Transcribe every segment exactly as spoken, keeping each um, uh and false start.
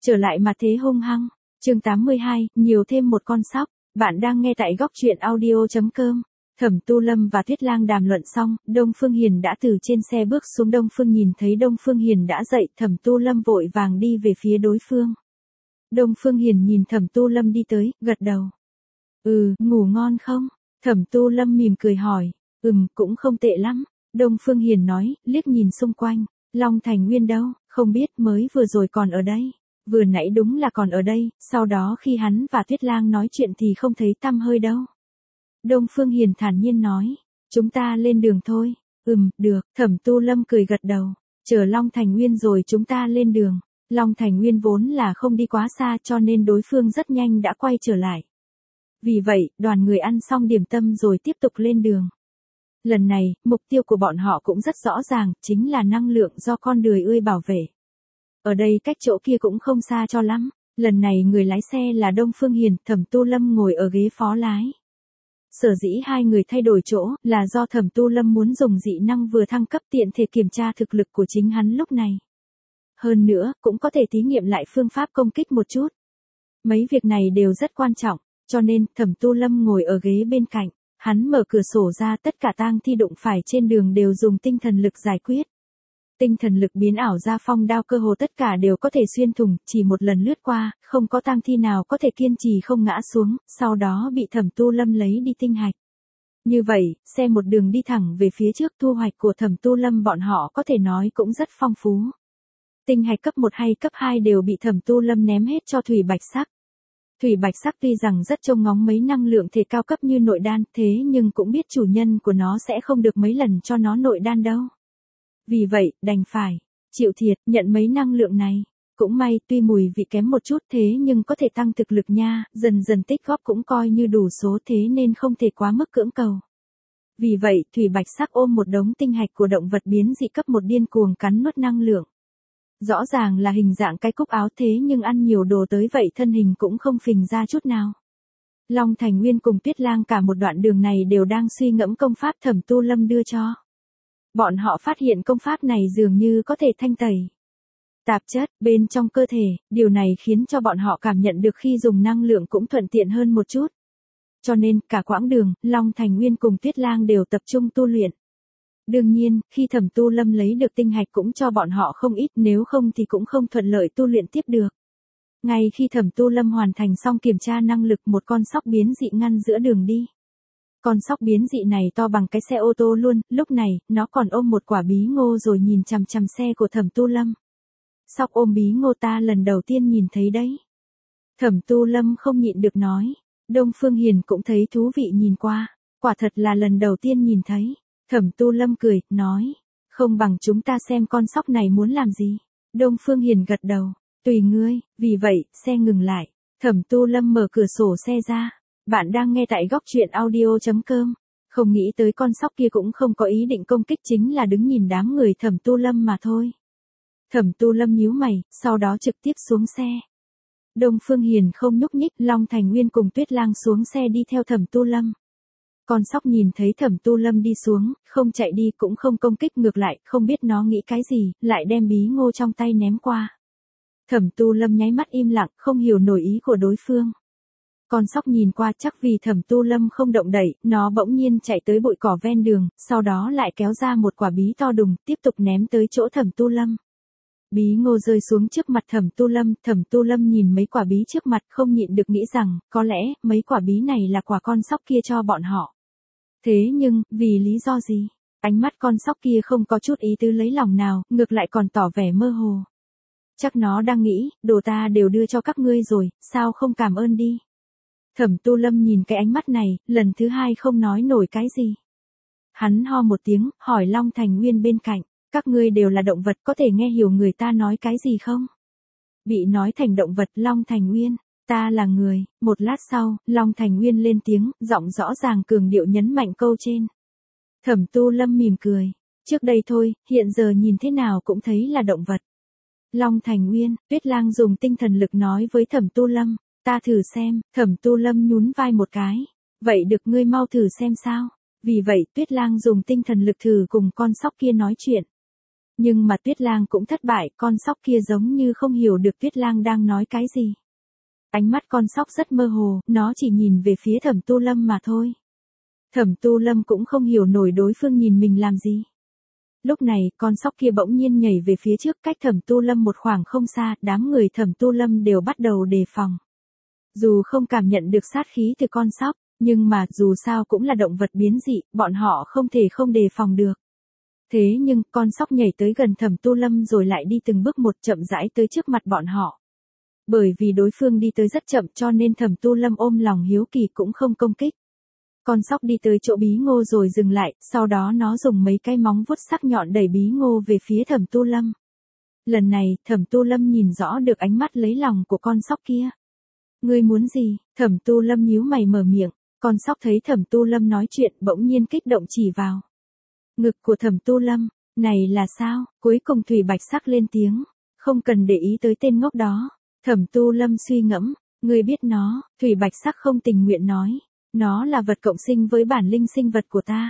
Trở lại mà thế hung hăng. Chương tám mươi hai, nhiều thêm một con sóc. Bạn đang nghe tại góc truyện audio chấm com. Thẩm Tu Lâm và Tuyết Lang đàm luận xong, Đông Phương Hiền đã từ trên xe bước xuống. Đông Phương nhìn thấy Đông Phương Hiền đã dậy, Thẩm Tu Lâm vội vàng đi về phía đối phương. Đông Phương Hiền nhìn Thẩm Tu Lâm đi tới, gật đầu. Ừ, ngủ ngon không? Thẩm Tu Lâm mỉm cười hỏi. Ừm, cũng không tệ lắm. Đông Phương Hiền nói, liếc nhìn xung quanh. Long Thành Nguyên đâu? Không biết, mới vừa rồi còn ở đây. Vừa nãy đúng là còn ở đây, sau đó khi hắn và Tuyết Lang nói chuyện thì không thấy tăm hơi đâu. Đông Phương Hiền thản nhiên nói, chúng ta lên đường thôi. Ừm, được, Thẩm Tu Lâm cười gật đầu. Chờ Long Thành Nguyên rồi chúng ta lên đường. Long Thành Nguyên vốn là không đi quá xa cho nên đối phương rất nhanh đã quay trở lại. Vì vậy, đoàn người ăn xong điểm tâm rồi tiếp tục lên đường. Lần này, mục tiêu của bọn họ cũng rất rõ ràng, chính là năng lượng do con đười ươi bảo vệ. Ở đây cách chỗ kia cũng không xa cho lắm. Lần này người lái xe là Đông Phương Hiền, Thẩm Tu Lâm ngồi ở ghế phó lái. Sở dĩ hai người thay đổi chỗ là do Thẩm Tu Lâm muốn dùng dị năng vừa thăng cấp tiện thể kiểm tra thực lực của chính hắn lúc này. Hơn nữa, cũng có thể thí nghiệm lại phương pháp công kích một chút. Mấy việc này đều rất quan trọng, cho nên Thẩm Tu Lâm ngồi ở ghế bên cạnh. Hắn mở cửa sổ ra, tất cả tang thi đụng phải trên đường đều dùng tinh thần lực giải quyết. Tinh thần lực biến ảo ra phong đao cơ hồ tất cả đều có thể xuyên thủng, chỉ một lần lướt qua, không có tang thi nào có thể kiên trì không ngã xuống, sau đó bị Thẩm Tu Lâm lấy đi tinh hạch. Như vậy, xe một đường đi thẳng về phía trước, thu hoạch của Thẩm Tu Lâm bọn họ có thể nói cũng rất phong phú. Tinh hạch cấp một hay cấp hai đều bị Thẩm Tu Lâm ném hết cho Thủy Bạch Sắc. Thủy Bạch Sắc tuy rằng rất trông ngóng mấy năng lượng thể cao cấp như nội đan, thế nhưng cũng biết chủ nhân của nó sẽ không được mấy lần cho nó nội đan đâu. Vì vậy, đành phải chịu thiệt, nhận mấy năng lượng này. Cũng may, tuy mùi vị kém một chút thế nhưng có thể tăng thực lực nha, dần dần tích góp cũng coi như đủ số thế nên không thể quá mức cưỡng cầu. Vì vậy, Thủy Bạch Sắc ôm một đống tinh hạch của động vật biến dị cấp một điên cuồng cắn nuốt năng lượng. Rõ ràng là hình dạng cái cúc áo thế nhưng ăn nhiều đồ tới vậy thân hình cũng không phình ra chút nào. Long Thành Nguyên cùng Tuyết Lang cả một đoạn đường này đều đang suy ngẫm công pháp Thẩm Tu Lâm đưa cho. Bọn họ phát hiện công pháp này dường như có thể thanh tẩy tạp chất bên trong cơ thể, điều này khiến cho bọn họ cảm nhận được khi dùng năng lượng cũng thuận tiện hơn một chút. Cho nên, cả quãng đường, Long Thành Nguyên cùng Tuyết Lang đều tập trung tu luyện. Đương nhiên, khi Thẩm Tu Lâm lấy được tinh hạch cũng cho bọn họ không ít, nếu không thì cũng không thuận lợi tu luyện tiếp được. Ngay khi Thẩm Tu Lâm hoàn thành xong kiểm tra năng lực, một con sóc biến dị ngăn giữa đường đi. Con sóc biến dị này to bằng cái xe ô tô luôn, lúc này, nó còn ôm một quả bí ngô rồi nhìn chằm chằm xe của Thẩm Tu Lâm. Sóc ôm bí ngô ta lần đầu tiên nhìn thấy đấy. Thẩm Tu Lâm không nhịn được nói. Đông Phương Hiền cũng thấy thú vị nhìn qua. Quả thật là lần đầu tiên nhìn thấy. Thẩm Tu Lâm cười, nói. Không bằng chúng ta xem con sóc này muốn làm gì. Đông Phương Hiền gật đầu. Tùy ngươi, vì vậy, xe ngừng lại. Thẩm Tu Lâm mở cửa sổ xe ra. Bạn đang nghe tại góc truyện audio chấm com. Không nghĩ tới con sóc kia cũng không có ý định công kích, chính là đứng nhìn đám người Thẩm Tu Lâm mà thôi. Thẩm Tu Lâm nhíu mày, sau đó trực tiếp xuống xe. Đông Phương Hiền không nhúc nhích, Long Thành Nguyên cùng Tuyết Lang xuống xe đi theo Thẩm Tu Lâm. Con sóc nhìn thấy Thẩm Tu Lâm đi xuống, không chạy đi cũng không công kích, ngược lại, không biết nó nghĩ cái gì, lại đem bí ngô trong tay ném qua. Thẩm Tu Lâm nháy mắt im lặng, không hiểu nổi ý của đối phương. Con sóc nhìn qua, chắc vì Thẩm Tu Lâm không động đậy, nó bỗng nhiên chạy tới bụi cỏ ven đường, sau đó lại kéo ra một quả bí to đùng, tiếp tục ném tới chỗ Thẩm Tu Lâm. Bí ngô rơi xuống trước mặt Thẩm Tu Lâm, Thẩm Tu Lâm nhìn mấy quả bí trước mặt không nhịn được nghĩ rằng, có lẽ, mấy quả bí này là quả con sóc kia cho bọn họ. Thế nhưng, vì lý do gì? Ánh mắt con sóc kia không có chút ý tứ lấy lòng nào, ngược lại còn tỏ vẻ mơ hồ. Chắc nó đang nghĩ, đồ ta đều đưa cho các ngươi rồi, sao không cảm ơn đi? Thẩm Tu Lâm nhìn cái ánh mắt này, lần thứ hai không nói nổi cái gì. Hắn ho một tiếng, hỏi Long Thành Nguyên bên cạnh, các ngươi đều là động vật, có thể nghe hiểu người ta nói cái gì không? Bị nói thành động vật, Long Thành Nguyên, ta là người. Một lát sau, Long Thành Nguyên lên tiếng, giọng rõ ràng cường điệu nhấn mạnh câu trên. Thẩm Tu Lâm mỉm cười, trước đây thôi, hiện giờ nhìn thế nào cũng thấy là động vật. Long Thành Nguyên, Tuyết Lang dùng tinh thần lực nói với Thẩm Tu Lâm. Ta thử xem, Thẩm Tu Lâm nhún vai một cái. Vậy được, ngươi mau thử xem sao. Vì vậy, Tuyết Lang dùng tinh thần lực thử cùng con sóc kia nói chuyện. Nhưng mà Tuyết Lang cũng thất bại, con sóc kia giống như không hiểu được Tuyết Lang đang nói cái gì. Ánh mắt con sóc rất mơ hồ, nó chỉ nhìn về phía Thẩm Tu Lâm mà thôi. Thẩm Tu Lâm cũng không hiểu nổi đối phương nhìn mình làm gì. Lúc này, con sóc kia bỗng nhiên nhảy về phía trước cách Thẩm Tu Lâm một khoảng không xa, đám người Thẩm Tu Lâm đều bắt đầu đề phòng. Dù không cảm nhận được sát khí từ con sóc, nhưng mà dù sao cũng là động vật biến dị, bọn họ không thể không đề phòng được. Thế nhưng, con sóc nhảy tới gần Thẩm Tu Lâm rồi lại đi từng bước một chậm rãi tới trước mặt bọn họ. Bởi vì đối phương đi tới rất chậm cho nên Thẩm Tu Lâm ôm lòng hiếu kỳ cũng không công kích. Con sóc đi tới chỗ bí ngô rồi dừng lại, sau đó nó dùng mấy cái móng vuốt sắc nhọn đẩy bí ngô về phía Thẩm Tu Lâm. Lần này, Thẩm Tu Lâm nhìn rõ được ánh mắt lấy lòng của con sóc kia. Ngươi muốn gì? Thẩm Tu Lâm nhíu mày mở miệng, con sóc thấy Thẩm Tu Lâm nói chuyện bỗng nhiên kích động chỉ vào ngực của Thẩm Tu Lâm. Này là sao? Cuối cùng Thủy Bạch Sắc lên tiếng, không cần để ý tới tên ngốc đó. Thẩm Tu Lâm suy ngẫm, ngươi biết nó, Thủy Bạch Sắc không tình nguyện nói. Nó là vật cộng sinh với bản linh sinh vật của ta.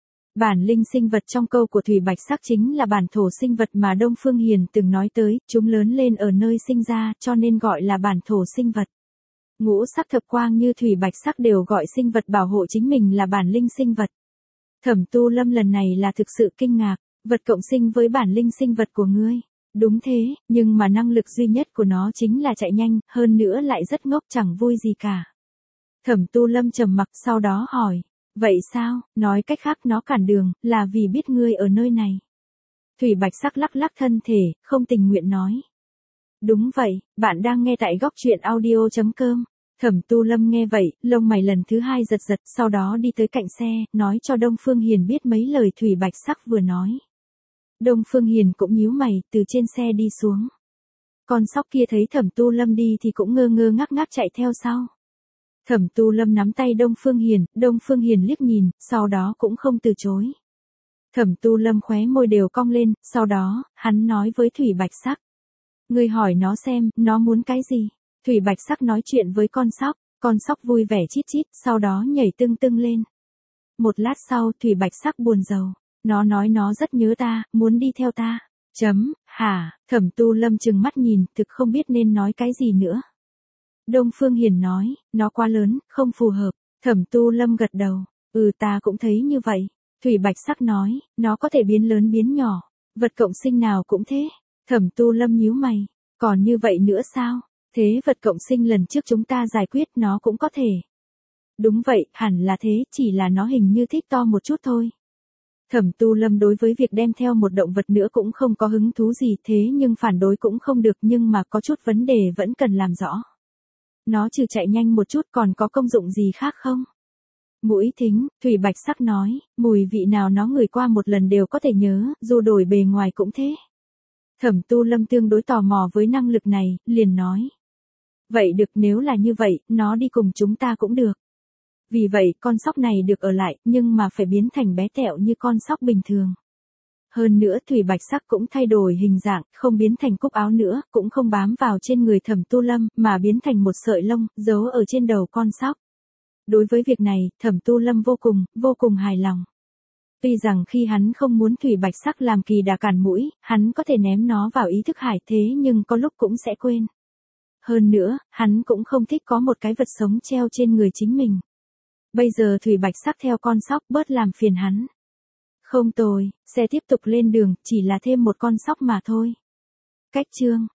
Bản linh sinh vật trong câu của Thủy Bạch Sắc chính là bản thổ sinh vật mà Đông Phương Hiền từng nói tới, chúng lớn lên ở nơi sinh ra cho nên gọi là bản thổ sinh vật. Ngũ sắc thập quang như Thủy Bạch Sắc đều gọi sinh vật bảo hộ chính mình là bản linh sinh vật. Thẩm Tu Lâm lần này là thực sự kinh ngạc, vật cộng sinh với bản linh sinh vật của ngươi. Đúng thế, nhưng mà năng lực duy nhất của nó chính là chạy nhanh, hơn nữa lại rất ngốc chẳng vui gì cả. Thẩm Tu Lâm trầm mặc sau đó hỏi, vậy sao, nói cách khác nó cản đường, là vì biết ngươi ở nơi này. Thủy Bạch Sắc lắc lắc thân thể, không tình nguyện nói. Đúng vậy, bạn đang nghe tại góc truyện audio chấm com. Thẩm Tu Lâm nghe vậy, lông mày lần thứ hai giật giật, sau đó đi tới cạnh xe, nói cho Đông Phương Hiền biết mấy lời Thủy Bạch Sắc vừa nói. Đông Phương Hiền cũng nhíu mày, từ trên xe đi xuống. Con sóc kia thấy Thẩm Tu Lâm đi thì cũng ngơ ngơ ngác ngác chạy theo sau. Thẩm Tu Lâm nắm tay Đông Phương Hiền, Đông Phương Hiền liếc nhìn, sau đó cũng không từ chối. Thẩm Tu Lâm khóe môi đều cong lên, sau đó, hắn nói với Thủy Bạch Sắc. Ngươi hỏi nó xem, nó muốn cái gì? Thủy Bạch Sắc nói chuyện với con sóc, con sóc vui vẻ chít chít, sau đó nhảy tưng tưng lên. Một lát sau, Thủy Bạch Sắc buồn rầu, nó nói nó rất nhớ ta, muốn đi theo ta. Chấm, hả, Thẩm Tu Lâm trừng mắt nhìn, thực không biết nên nói cái gì nữa. Đông Phương Hiền nói, nó quá lớn, không phù hợp. Thẩm Tu Lâm gật đầu, ừ ta cũng thấy như vậy. Thủy Bạch Sắc nói, nó có thể biến lớn biến nhỏ, vật cộng sinh nào cũng thế. Thẩm Tu Lâm nhíu mày, còn như vậy nữa sao? Thế vật cộng sinh lần trước chúng ta giải quyết nó cũng có thể. Đúng vậy, hẳn là thế, chỉ là nó hình như thích to một chút thôi. Thẩm Tu Lâm đối với việc đem theo một động vật nữa cũng không có hứng thú gì, thế nhưng phản đối cũng không được, nhưng mà có chút vấn đề vẫn cần làm rõ. Nó trừ chạy nhanh một chút còn có công dụng gì khác không? Mũi thính, Thủy Bạch Sắc nói, mùi vị nào nó ngửi qua một lần đều có thể nhớ, dù đổi bề ngoài cũng thế. Thẩm Tu Lâm tương đối tò mò với năng lực này, liền nói. Vậy được, nếu là như vậy, nó đi cùng chúng ta cũng được. Vì vậy, con sóc này được ở lại, nhưng mà phải biến thành bé tẹo như con sóc bình thường. Hơn nữa Thủy Bạch Sắc cũng thay đổi hình dạng, không biến thành cúc áo nữa, cũng không bám vào trên người Thẩm Tu Lâm, mà biến thành một sợi lông, giấu ở trên đầu con sóc. Đối với việc này, Thẩm Tu Lâm vô cùng, vô cùng hài lòng. Tuy rằng khi hắn không muốn Thủy Bạch Sắc làm kỳ đà cản mũi, hắn có thể ném nó vào ý thức hải, thế nhưng có lúc cũng sẽ quên. Hơn nữa, hắn cũng không thích có một cái vật sống treo trên người chính mình. Bây giờ Thủy Bạch Sắc theo con sóc bớt làm phiền hắn. Không tồi, xe tiếp tục lên đường, chỉ là thêm một con sóc mà thôi. Cách chương